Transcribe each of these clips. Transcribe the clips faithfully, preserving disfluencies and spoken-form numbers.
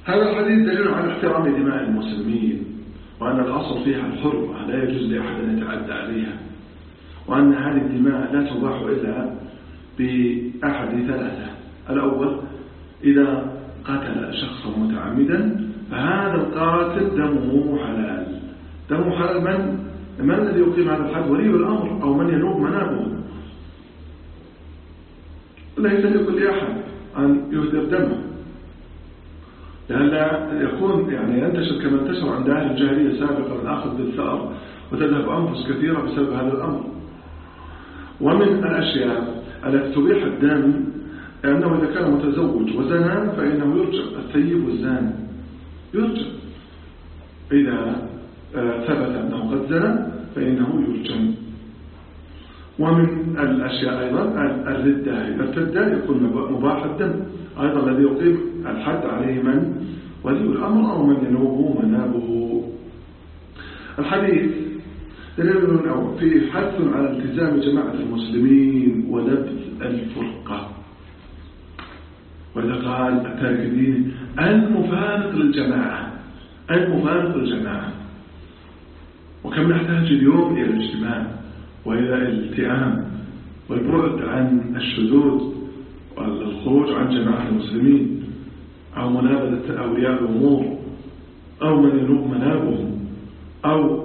هذا الحديث دليل على احترام دماء المسلمين، وأن الأصل فيها الحرمة لا يجوز لأحد أن يتعدى عليها، وأن هذه الدماء لا تباح إلا بأحد ثلاثة: الأول إذا قتل شخصا متعمدا فهذا القاتل دمه حلال. دمه حلال من؟ من الذي يقيم هذا الحد؟ ولي الأمر أو من ينوب منابه. ليس لكل أحد أن يهدر دمه، لألا يكون يعني ينتشر كما انتشر عند أهل الجاهلية سابقا الأخذ بالثأر وتذهب أنفس كثيرة بسبب هذا الأمر. ومن الأشياء التي تبيح الدم أنه إذا كان متزوج وزنى فإنه يرجم. الثيب والزاني يرجم، إذا ثبت أنه قد زنى فإنه يرجم. ومن الأشياء أيضا الردة، إذا ارتد يكون مباح الدم أيضا، الذي يقيم الحد عليه من؟ ولي الأمر أو من ينوب منابه. الحديث دليل فيه حث على التزام جماعة المسلمين ونبذ الفرقة. وإذا قال التارك الديني المفارق للجماعة، المفارق للجماعة. وكم نحتاج اليوم إلى الاجتماع وإلى الالتئام والبعد عن الشذوذ والخروج عن جماعة المسلمين، أو منابذة أولياء الأمور، أو من ينوب منابهم، أو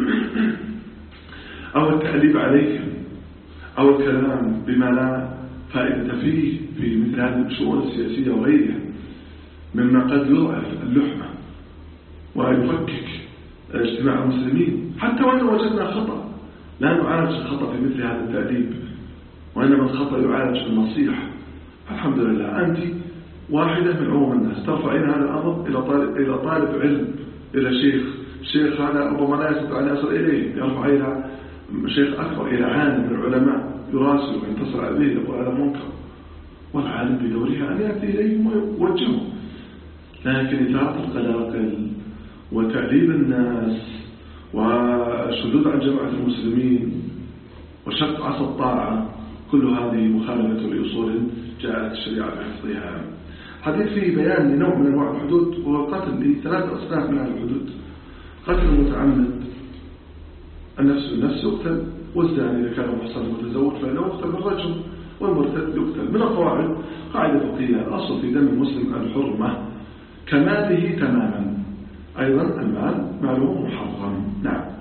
أو التأليب عليهم، أو الكلام بما لا فائدة فيه في مثل هذه الشؤون السياسية وغيرها مما قد يضعف اللحمة ويفكك اجتماع المسلمين. حتى وإن وجدنا خطأ لا نعالج الخطأ في مثل هذا التأديب، وإنما الخطأ يعالج بالنصيحة. الحمد لله أنت واحدة من عموم الناس ترفعين هذا الأمر إلى طالب, إلى طالب علم، إلى شيخ الشيخ هذا ربما لا يستطيع أن يصل إليه، يرفع إلى شيخ أكبر، إلى عالم من العلماء يراسل وينتصر عليه يقول هذا منكر، والعالم بدورها أن يأتي إليه ويوجهه. لكن إثارة القلاقل وتعذيب الناس والشذوذ عن جماعة المسلمين وشق عصا الطاعة كل هذه مخالفة لأصول جاءت الشريعة بحفظها. حديث فيه بيان لنوع من أنواع الحدود، وهو القتل لثلاث أصناف من الحدود: قتل المتعمد النفس بالنفس يقتل، والزاني إذا كان محصن متزوج فإنه يقتل بالرجم، والمرتد يقتل. من القواعد قاعدة فقهية: الأصل في دم المسلم الحرمة كماله تماما، أيضا المال ماله محرم. نعم.